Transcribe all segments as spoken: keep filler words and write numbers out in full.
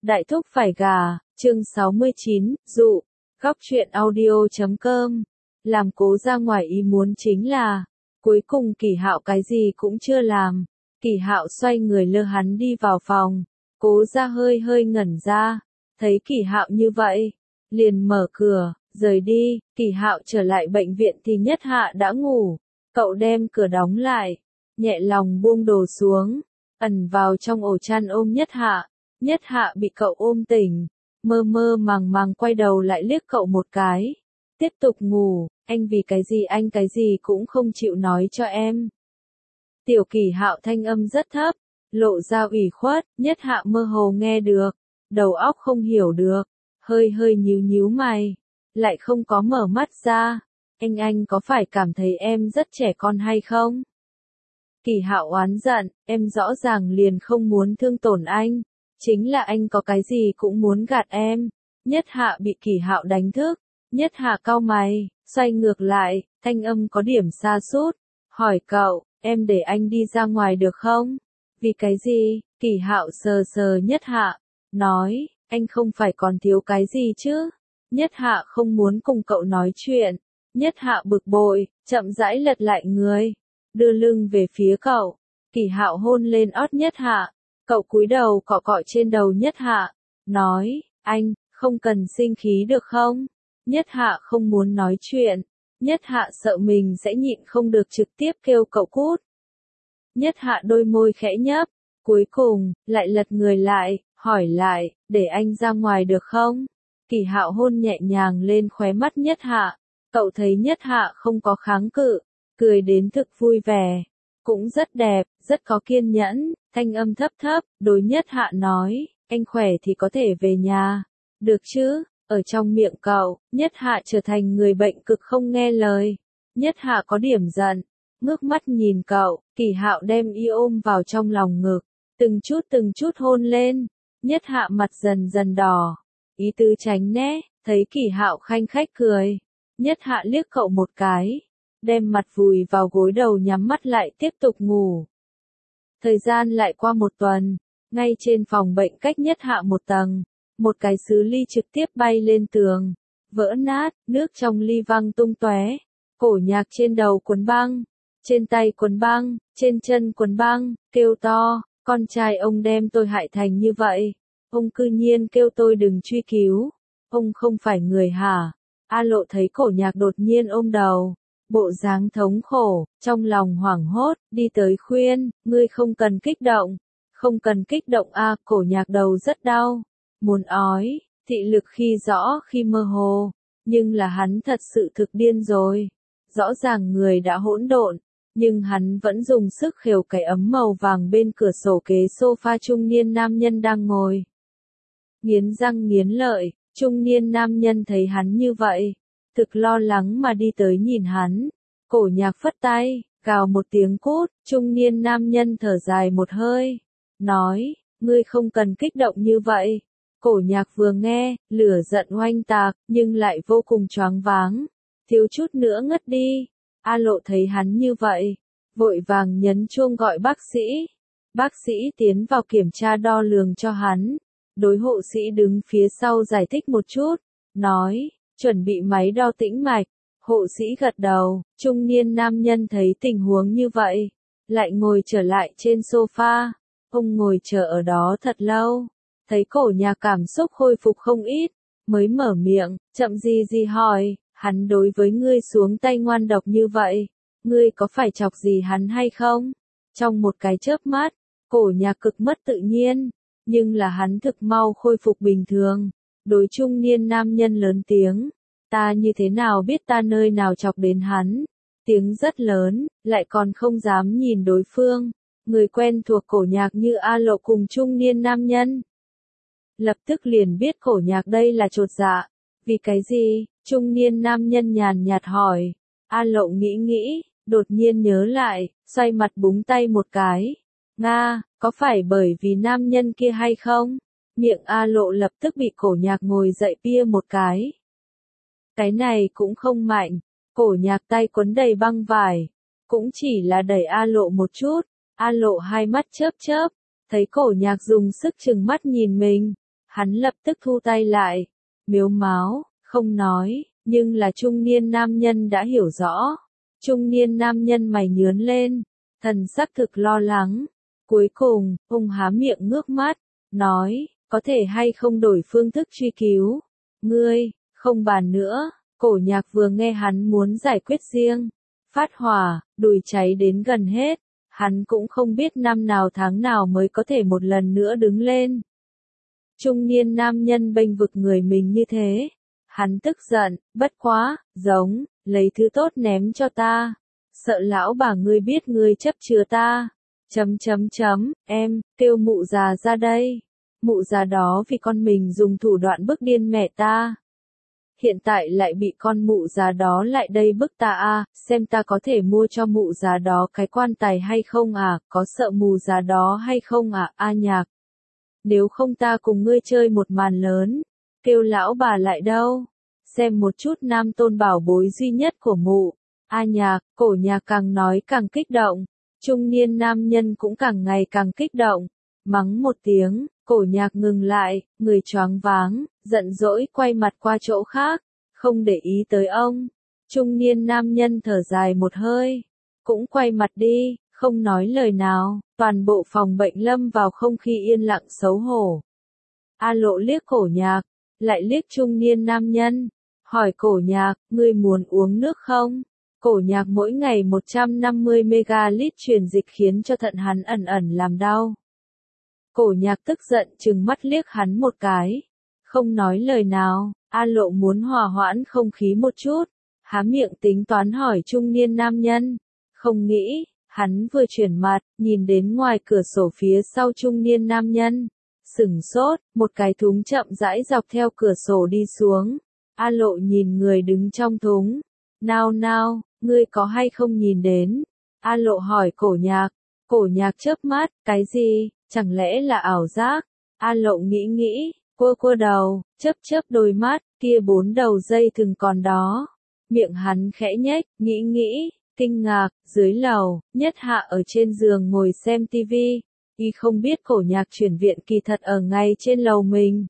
Đại thúc phải gà, chương sáu mươi chín, dụ, góc truyện audio chấm com. Làm Cố ra ngoài ý muốn chính là, cuối cùng Kỷ Hạo cái gì cũng chưa làm. Kỷ Hạo xoay người lơ hắn đi vào phòng, Cố ra hơi hơi ngẩn ra, thấy Kỷ Hạo như vậy, liền mở cửa, rời đi. Kỷ Hạo trở lại bệnh viện thì Nhất Hạ đã ngủ, cậu đem cửa đóng lại, nhẹ lòng buông đồ xuống, ẩn vào trong ổ chăn ôm Nhất Hạ. Nhất Hạ bị cậu ôm tỉnh, mơ mơ màng màng quay đầu lại liếc cậu một cái, tiếp tục ngủ. Anh vì cái gì anh cái gì cũng không chịu nói cho em. Tiểu Kỷ Hạo thanh âm rất thấp, lộ ra ủy khuất. Nhất Hạ mơ hồ nghe được, đầu óc không hiểu được, hơi hơi nhíu nhíu mày, lại không có mở mắt ra. Anh anh có phải cảm thấy em rất trẻ con hay không? Kỷ Hạo oán giận, em rõ ràng liền không muốn thương tổn anh, chính là anh có cái gì cũng muốn gạt em. Nhất Hạ bị Kỷ Hạo đánh thức, Nhất Hạ cau mày, xoay ngược lại, thanh âm có điểm sa sút, hỏi cậu, em để anh đi ra ngoài được không? Vì cái gì? Kỷ Hạo sờ sờ Nhất Hạ, nói, anh không phải còn thiếu cái gì chứ? Nhất Hạ không muốn cùng cậu nói chuyện. Nhất Hạ bực bội, chậm rãi lật lại người, đưa lưng về phía cậu. Kỷ Hạo hôn lên ót Nhất Hạ, cậu cúi đầu cọ cọ trên đầu Nhất Hạ, nói, anh, không cần sinh khí được không? Nhất Hạ không muốn nói chuyện, Nhất Hạ sợ mình sẽ nhịn không được trực tiếp kêu cậu cút. Nhất Hạ đôi môi khẽ nhấp, cuối cùng, lại lật người lại, hỏi lại, để anh ra ngoài được không? Kỷ Hạo hôn nhẹ nhàng lên khóe mắt Nhất Hạ, cậu thấy Nhất Hạ không có kháng cự, cười đến thực vui vẻ, cũng rất đẹp, rất có kiên nhẫn, thanh âm thấp thấp, đối Nhất Hạ nói, anh khỏe thì có thể về nhà, được chứ? Ở trong miệng cậu, Nhất Hạ trở thành người bệnh cực không nghe lời. Nhất Hạ có điểm giận, ngước mắt nhìn cậu. Kỷ Hạo đem y ôm vào trong lòng ngực, từng chút từng chút hôn lên. Nhất Hạ mặt dần dần đỏ, ý tứ tránh né, thấy Kỷ Hạo khanh khách cười. Nhất Hạ liếc cậu một cái, đem mặt vùi vào gối đầu nhắm mắt lại tiếp tục ngủ. Thời gian lại qua một tuần, ngay trên phòng bệnh cách Nhất Hạ một tầng. Một cái sứ ly trực tiếp bay lên tường, vỡ nát, nước trong ly văng tung tóe. Cổ Nhạc trên đầu quấn băng, trên tay quấn băng, trên chân quấn băng, kêu to, con trai ông đem tôi hại thành như vậy. Ông cư nhiên kêu tôi đừng truy cứu. Ông không phải người hả? A Lộ thấy Cổ Nhạc đột nhiên ôm đầu, bộ dáng thống khổ, trong lòng hoảng hốt, đi tới khuyên, ngươi không cần kích động, không cần kích động a. Cổ Nhạc đầu rất đau, muốn ói, thị lực khi rõ khi mơ hồ, nhưng là hắn thật sự thực điên rồi. Rõ ràng người đã hỗn độn, nhưng hắn vẫn dùng sức khều cái ấm màu vàng bên cửa sổ kế sofa. Trung niên nam nhân đang ngồi, nghiến răng nghiến lợi. Trung niên nam nhân thấy hắn như vậy, thực lo lắng mà đi tới nhìn hắn. Cổ Nhạc phất tay, gào một tiếng cút. Trung niên nam nhân thở dài một hơi, nói, ngươi không cần kích động như vậy. Cổ Nhạc vừa nghe, lửa giận oanh tạc, nhưng lại vô cùng choáng váng, thiếu chút nữa ngất đi. A Lộ thấy hắn như vậy, vội vàng nhấn chuông gọi bác sĩ. Bác sĩ tiến vào kiểm tra đo lường cho hắn. Đối hộ sĩ đứng phía sau giải thích một chút, nói, chuẩn bị máy đo tĩnh mạch. Hộ sĩ gật đầu. Trung niên nam nhân thấy tình huống như vậy, lại ngồi trở lại trên sofa. Ông ngồi chờ ở đó thật lâu, thấy Cổ Nhạc cảm xúc khôi phục không ít, mới mở miệng, chậm gì gì hỏi, hắn đối với ngươi xuống tay ngoan độc như vậy, ngươi có phải chọc gì hắn hay không? Trong một cái chớp mắt, Cổ Nhạc cực mất tự nhiên, nhưng là hắn thực mau khôi phục bình thường, đối trung niên nam nhân lớn tiếng, ta như thế nào biết ta nơi nào chọc đến hắn? Tiếng rất lớn, lại còn không dám nhìn đối phương. Người quen thuộc Cổ Nhạc như A Lộ cùng trung niên nam nhân, lập tức liền biết Cổ Nhạc đây là chột dạ. Vì cái gì? Trung niên nam nhân nhàn nhạt hỏi. A Lộ nghĩ nghĩ, đột nhiên nhớ lại, xoay mặt búng tay một cái. Nga, có phải bởi vì nam nhân kia hay không? Miệng A Lộ lập tức bị Cổ Nhạc ngồi dậy bia một cái. Cái này cũng không mạnh. Cổ Nhạc tay quấn đầy băng vải, cũng chỉ là đẩy A Lộ một chút. A Lộ hai mắt chớp chớp, thấy Cổ Nhạc dùng sức trừng mắt nhìn mình, Hắn lập tức thu tay lại, mếu máo, không nói, nhưng là trung niên nam nhân đã hiểu rõ. Trung niên nam nhân mày nhướn lên, thần sắc thực lo lắng. Cuối cùng, ông há miệng ngước mắt, nói, có thể hay không đổi phương thức truy cứu. Ngươi, không bàn nữa. Cổ Nhạc vừa nghe hắn muốn giải quyết riêng, phát hỏa, đùi cháy đến gần hết. Hắn cũng không biết năm nào tháng nào mới có thể một lần nữa đứng lên. Trung niên nam nhân bênh vực người mình như thế. Hắn tức giận, bất quá, giống, lấy thứ tốt ném cho ta. Sợ lão bà ngươi biết ngươi chấp chứa ta. Chấm chấm chấm, em, kêu mụ già ra đây. Mụ già đó vì con mình dùng thủ đoạn bức điên mẹ ta. Hiện tại lại bị con mụ già đó lại đây bức ta à, xem ta có thể mua cho mụ già đó cái quan tài hay không à, có sợ mụ già đó hay không à, A Nhạc. Nếu không ta cùng ngươi chơi một màn lớn, kêu lão bà lại đâu, xem một chút nam tôn bảo bối duy nhất của mụ. A Nhạc, Cổ Nhạc càng nói càng kích động, trung niên nam nhân cũng càng ngày càng kích động, mắng một tiếng. Cổ Nhạc ngừng lại, người choáng váng, giận dỗi quay mặt qua chỗ khác, không để ý tới ông. Trung niên nam nhân thở dài một hơi, cũng quay mặt đi, không nói lời nào, toàn bộ phòng bệnh lâm vào không khí yên lặng xấu hổ. A Lộ liếc Cổ Nhạc, lại liếc trung niên nam nhân, hỏi Cổ Nhạc, ngươi muốn uống nước không? Cổ Nhạc mỗi ngày một trăm năm mươi mê-ga-lít truyền dịch khiến cho thận hắn ẩn ẩn làm đau. Cổ Nhạc tức giận trừng mắt liếc hắn một cái, không nói lời nào. A Lộ muốn hòa hoãn không khí một chút, há miệng tính toán hỏi trung niên nam nhân, không nghĩ, hắn vừa chuyển mặt, nhìn đến ngoài cửa sổ phía sau trung niên nam nhân, sửng sốt, một cái thúng chậm rãi dọc theo cửa sổ đi xuống. A Lộ nhìn người đứng trong thúng, nao nao, ngươi có hay không nhìn đến? A Lộ hỏi Cổ Nhạc. Cổ Nhạc chớp mắt, cái gì? Chẳng lẽ là ảo giác? A Lộ nghĩ nghĩ, cua cua đầu, chớp chớp đôi mắt, kia bốn đầu dây thừng còn đó. Miệng hắn khẽ nhếch, nghĩ nghĩ, kinh ngạc, dưới lầu, Nhất Hạ ở trên giường ngồi xem tivi. Y không biết Cổ Nhạc chuyển viện kỳ thật ở ngay trên lầu mình.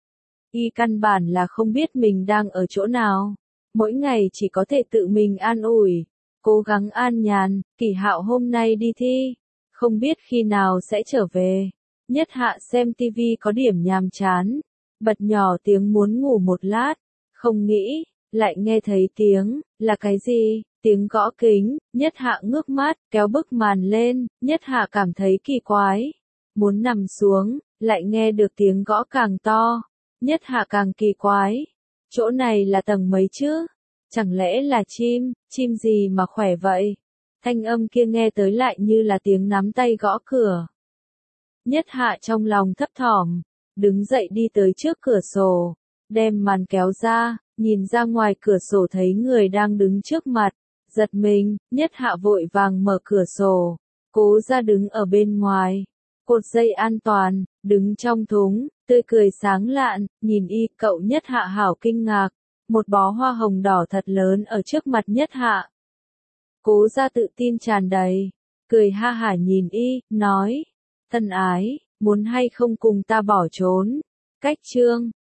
Y căn bản là không biết mình đang ở chỗ nào. Mỗi ngày chỉ có thể tự mình an ủi, cố gắng an nhàn, Kỳ Hạo hôm nay đi thi. Không biết khi nào sẽ trở về. Nhất Hạ xem tivi có điểm nhàm chán, bật nhỏ tiếng muốn ngủ một lát, không nghĩ, lại nghe thấy tiếng, là cái gì, tiếng gõ kính. Nhất Hạ ngước mắt, kéo bức màn lên, Nhất Hạ cảm thấy kỳ quái, muốn nằm xuống, lại nghe được tiếng gõ càng to. Nhất Hạ càng kỳ quái, chỗ này là tầng mấy chứ, chẳng lẽ là chim, chim gì mà khỏe vậy? Thanh âm kia nghe tới lại như là tiếng nắm tay gõ cửa. Nhất Hạ trong lòng thấp thỏm, đứng dậy đi tới trước cửa sổ, đem màn kéo ra, nhìn ra ngoài cửa sổ thấy người đang đứng trước mặt, giật mình, Nhất Hạ vội vàng mở cửa sổ, cố ra đứng ở bên ngoài, cột dây an toàn, đứng trong thúng, tươi cười sáng lạn, nhìn y, cậu Nhất Hạ hảo kinh ngạc, một bó hoa hồng đỏ thật lớn ở trước mặt Nhất Hạ. Cố ra tự tin tràn đầy, cười ha hả nhìn y, nói, thân ái, muốn hay không cùng ta bỏ trốn. Cách chương